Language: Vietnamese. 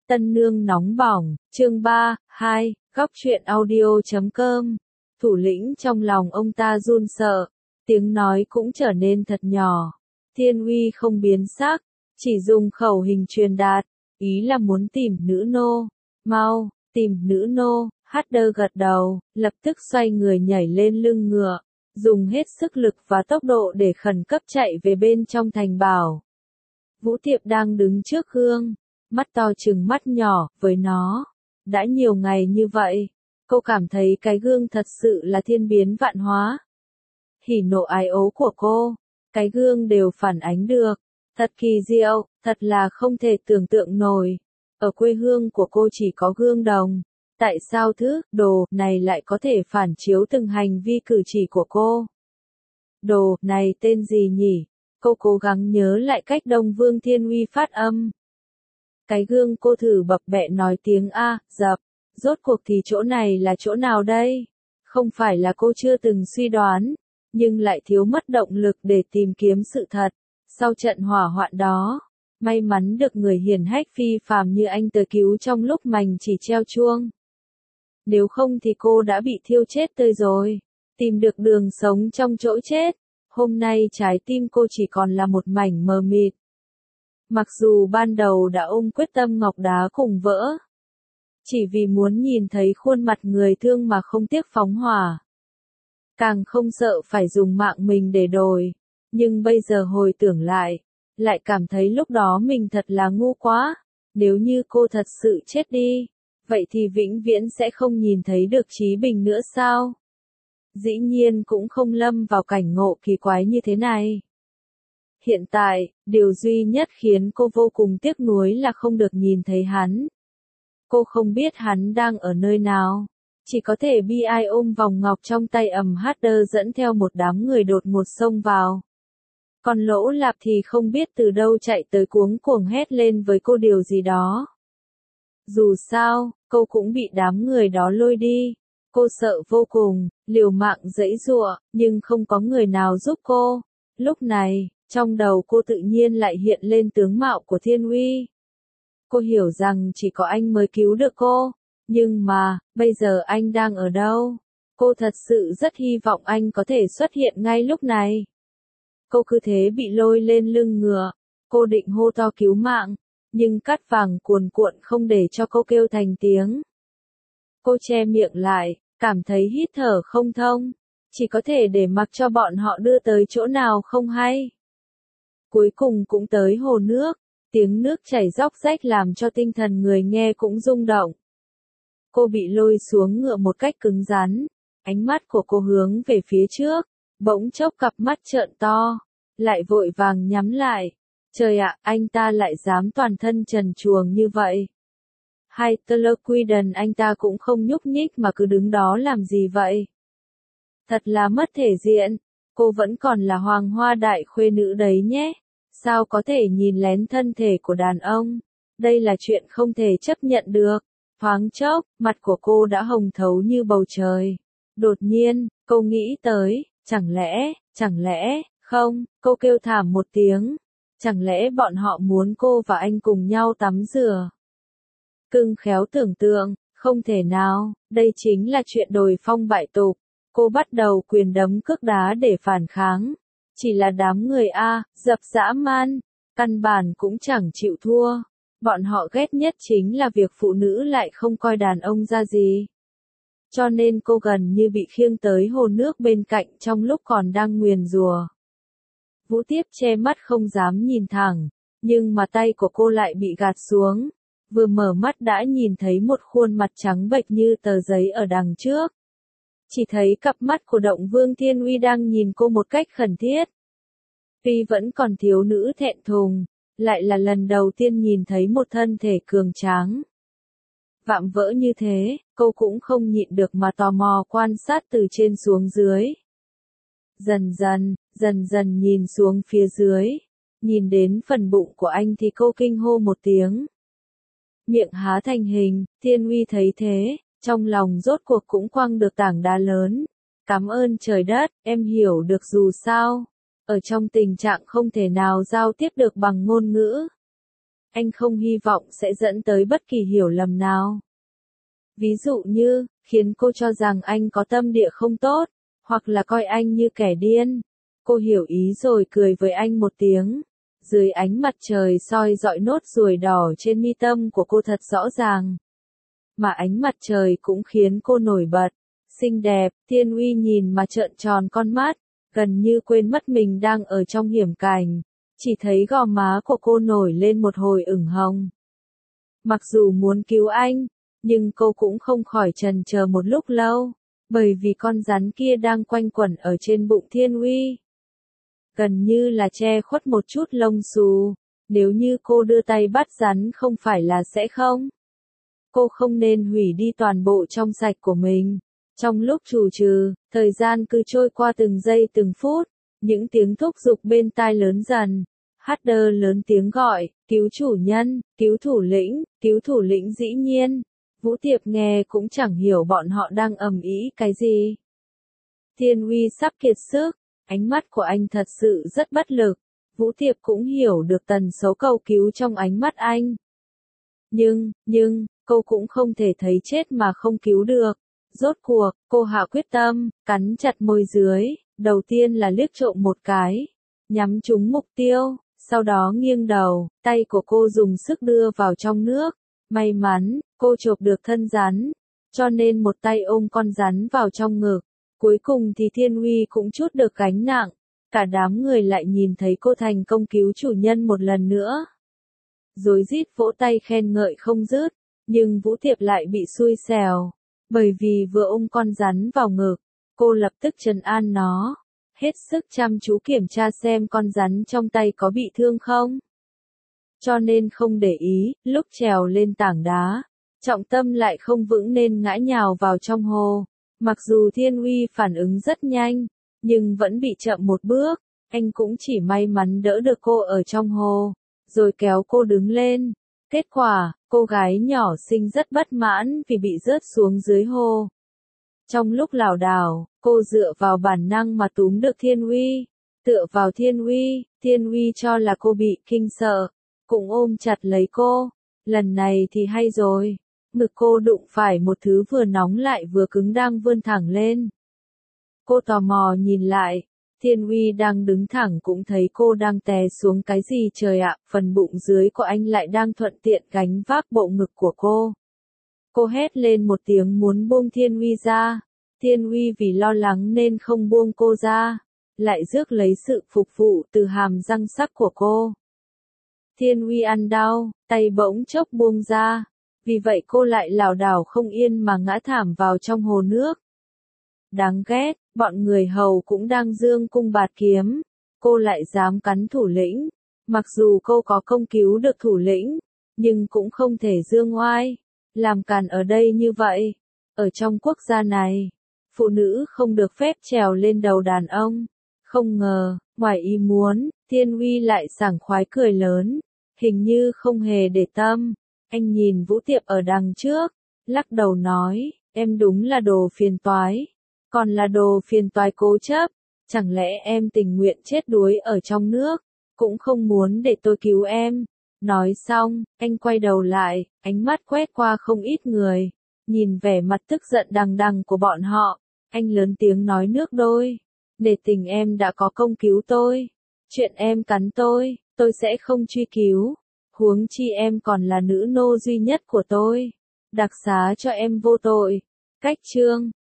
Tân nương nóng bỏng, chương 3, 2, góc truyện audio.com. Thủ lĩnh trong lòng ông ta run sợ, tiếng nói cũng trở nên thật nhỏ. Thiên Uy không biến sắc, chỉ dùng khẩu hình truyền đạt, ý là muốn tìm nữ nô. Mau, tìm nữ nô. Hader gật đầu, lập tức xoay người nhảy lên lưng ngựa, dùng hết sức lực và tốc độ để khẩn cấp chạy về bên trong thành bảo. Vũ Tiệp đang đứng trước gương, mắt to trừng mắt nhỏ, với nó. Đã nhiều ngày như vậy, cô cảm thấy cái gương thật sự là thiên biến vạn hóa. Hỉ nộ ái ố của cô, cái gương đều phản ánh được. Thật kỳ diệu, thật là không thể tưởng tượng nổi. Ở quê hương của cô chỉ có gương đồng. Tại sao thứ đồ này lại có thể phản chiếu từng hành vi cử chỉ của cô? Đồ này tên gì nhỉ? Cô cố gắng nhớ lại cách Đông Vương Thiên Uy phát âm. Cái gương cô thử bập bẹ nói tiếng A, dập. Rốt cuộc thì chỗ này là chỗ nào đây? Không phải là cô chưa từng suy đoán, nhưng lại thiếu mất động lực để tìm kiếm sự thật. Sau trận hỏa hoạn đó, may mắn được người hiển hách phi phàm như anh tới cứu trong lúc mành chỉ treo chuông. Nếu không thì cô đã bị thiêu chết tươi rồi. Tìm được đường sống trong chỗ chết. Hôm nay trái tim cô chỉ còn là một mảnh mờ mịt. Mặc dù ban đầu đã ôm quyết tâm ngọc đá cùng vỡ. Chỉ vì muốn nhìn thấy khuôn mặt người thương mà không tiếc phóng hỏa. Càng không sợ phải dùng mạng mình để đổi. Nhưng bây giờ hồi tưởng lại cảm thấy lúc đó mình thật là ngu quá. Nếu như cô thật sự chết đi, vậy thì vĩnh viễn sẽ không nhìn thấy được Chí Bình nữa sao? Dĩ nhiên cũng không lâm vào cảnh ngộ kỳ quái như thế này. Hiện tại, điều duy nhất khiến cô vô cùng tiếc nuối là không được nhìn thấy hắn. Cô không biết hắn đang ở nơi nào, chỉ có thể bi ai ôm vòng ngọc trong tay Hader dẫn theo một đám người đột ngột xông vào. Còn Lỗ Lạp thì không biết từ đâu chạy tới cuống cuồng hét lên với cô điều gì đó. Dù sao, cô cũng bị đám người đó lôi đi. Cô sợ vô cùng, liều mạng giãy giụa, nhưng không có người nào giúp cô. Lúc này, trong đầu cô tự nhiên lại hiện lên tướng mạo của Thiên Uy. Cô hiểu rằng chỉ có anh mới cứu được cô. Nhưng mà, bây giờ anh đang ở đâu? Cô thật sự rất hy vọng anh có thể xuất hiện ngay lúc này. Cô cứ thế bị lôi lên lưng ngựa. Cô định hô to cứu mạng, nhưng cát vàng cuồn cuộn không để cho cô kêu thành tiếng. Cô che miệng lại, cảm thấy hít thở không thông, chỉ có thể để mặc cho bọn họ đưa tới chỗ nào không hay. Cuối cùng cũng tới hồ nước, tiếng nước chảy róc rách làm cho tinh thần người nghe cũng rung động. Cô bị lôi xuống ngựa một cách cứng rắn, ánh mắt của cô hướng về phía trước, bỗng chốc cặp mắt trợn to, lại vội vàng nhắm lại. Trời ạ, anh ta lại dám toàn thân trần truồng như vậy. Hay Telequiden anh ta cũng không nhúc nhích mà cứ đứng đó làm gì vậy? Thật là mất thể diện, cô vẫn còn là hoàng hoa đại khuê nữ đấy nhé. Sao có thể nhìn lén thân thể của đàn ông? Đây là chuyện không thể chấp nhận được. Thoáng chốc, mặt của cô đã hồng thấu như bầu trời. Đột nhiên, cô nghĩ tới, chẳng lẽ, không, cô kêu thảm một tiếng. Chẳng lẽ bọn họ muốn cô và anh cùng nhau tắm rửa? Cưng khéo tưởng tượng, không thể nào, đây chính là chuyện đồi phong bại tục. Cô bắt đầu quyền đấm cước đá để phản kháng. Chỉ là đám người dập dã man, căn bản cũng chẳng chịu thua. Bọn họ ghét nhất chính là việc phụ nữ lại không coi đàn ông ra gì. Cho nên cô gần như bị khiêng tới hồ nước bên cạnh trong lúc còn đang nguyền rủa. Vũ Tiếp che mắt không dám nhìn thẳng, nhưng mà tay của cô lại bị gạt xuống. Vừa mở mắt đã nhìn thấy một khuôn mặt trắng bệch như tờ giấy ở đằng trước. Chỉ thấy cặp mắt của Động Vương Thiên Uy đang nhìn cô một cách khẩn thiết. Tuy vẫn còn thiếu nữ thẹn thùng, lại là lần đầu tiên nhìn thấy một thân thể cường tráng. Vạm vỡ như thế, cô cũng không nhịn được mà tò mò quan sát từ trên xuống dưới. Dần dần nhìn xuống phía dưới, nhìn đến phần bụng của anh thì cô kinh hô một tiếng. Miệng há thành hình, Thiên Uy thấy thế, trong lòng rốt cuộc cũng quăng được tảng đá lớn. Cảm ơn trời đất, em hiểu được dù sao. Ở trong tình trạng không thể nào giao tiếp được bằng ngôn ngữ. anh không hy vọng sẽ dẫn tới bất kỳ hiểu lầm nào. Ví dụ như, khiến cô cho rằng anh có tâm địa không tốt, hoặc là coi anh như kẻ điên. Cô hiểu ý rồi cười với anh một tiếng. Dưới ánh mặt trời soi rọi nốt ruồi đỏ trên mi tâm của cô thật rõ ràng. Mà ánh mặt trời cũng khiến cô nổi bật. Xinh đẹp, Thiên Uy nhìn mà trợn tròn con mắt, gần như quên mất mình đang ở trong hiểm cảnh. Chỉ thấy gò má của cô nổi lên một hồi ửng hồng. Mặc dù muốn cứu anh, nhưng cô cũng không khỏi chần chờ một lúc lâu, bởi vì con rắn kia đang quanh quẩn ở trên bụng Thiên Uy. Gần như là che khuất một chút lông xù, nếu như cô đưa tay bắt rắn không phải là sẽ không. Cô không nên hủy đi toàn bộ trong sạch của mình. Trong lúc trù trừ, thời gian cứ trôi qua từng giây từng phút, những tiếng thúc giục bên tai lớn dần. Hader lớn tiếng gọi, cứu chủ nhân, cứu thủ lĩnh dĩ nhiên. Vũ Tiệp nghe cũng chẳng hiểu bọn họ đang ầm ĩ cái gì. Thiên Uy sắp kiệt sức, ánh mắt của anh thật sự rất bất lực. Vũ Tiệp cũng hiểu được tần số cầu cứu trong ánh mắt anh. Nhưng, cô cũng không thể thấy chết mà không cứu được. Rốt cuộc, cô hạ quyết tâm, cắn chặt môi dưới, đầu tiên là liếc trộm một cái, nhắm trúng mục tiêu, sau đó nghiêng đầu, tay của cô dùng sức đưa vào trong nước. May mắn, cô chộp được thân rắn, cho nên một tay ôm con rắn vào trong ngực. Cuối cùng thì Thiên Uy cũng trút được gánh nặng, cả đám người lại nhìn thấy cô thành công cứu chủ nhân một lần nữa. Rối rít vỗ tay khen ngợi không dứt, nhưng Vũ Tiệp lại bị xui xẻo, bởi vì vừa ôm con rắn vào ngực, cô lập tức trấn an nó, hết sức chăm chú kiểm tra xem con rắn trong tay có bị thương không. Cho nên không để ý, lúc trèo lên tảng đá, trọng tâm lại không vững nên ngã nhào vào trong hồ. Mặc dù Thiên Uy phản ứng rất nhanh, nhưng vẫn bị chậm một bước, anh cũng chỉ may mắn đỡ được cô ở trong hồ, rồi kéo cô đứng lên. Kết quả, cô gái nhỏ xinh rất bất mãn vì bị rớt xuống dưới hồ. Trong lúc lảo đảo, cô dựa vào bản năng mà túm được Thiên Uy. Tựa vào Thiên Uy cho là cô bị kinh sợ, cũng ôm chặt lấy cô. Lần này thì hay rồi, ngực cô đụng phải một thứ vừa nóng lại vừa cứng đang vươn thẳng lên. Cô tò mò nhìn lại, Thiên Uy đang đứng thẳng cũng thấy cô đang té xuống cái gì trời ạ, phần bụng dưới của anh lại đang thuận tiện gánh vác bộ ngực của cô. Cô hét lên một tiếng muốn buông Thiên Uy ra, Thiên Uy vì lo lắng nên không buông cô ra, lại rước lấy sự phục vụ từ hàm răng sắc của cô. Thiên Uy ăn đau, tay bỗng chốc buông ra, vì vậy cô lại lảo đảo không yên mà ngã thảm vào trong hồ nước. Đáng ghét, bọn người hầu cũng đang giương cung bạt kiếm, cô lại dám cắn thủ lĩnh. Mặc dù cô có công cứu được thủ lĩnh, nhưng cũng không thể dương oai, làm càn ở đây như vậy. Ở trong quốc gia này, phụ nữ không được phép trèo lên đầu đàn ông. Không ngờ, ngoài ý muốn, Thiên Uy lại sảng khoái cười lớn, hình như không hề để tâm. Anh nhìn Vũ Tiệp ở đằng trước, lắc đầu nói, em đúng là đồ phiền toái. Còn là đồ phiền toái cố chấp, chẳng lẽ em tình nguyện chết đuối ở trong nước, cũng không muốn để tôi cứu em. Nói xong, anh quay đầu lại, ánh mắt quét qua không ít người, nhìn vẻ mặt tức giận đằng đằng của bọn họ, anh lớn tiếng nói nước đôi, để tình em đã có công cứu tôi, chuyện em cắn tôi sẽ không truy cứu, huống chi em còn là nữ nô duy nhất của tôi, đặc xá cho em vô tội. Cách chương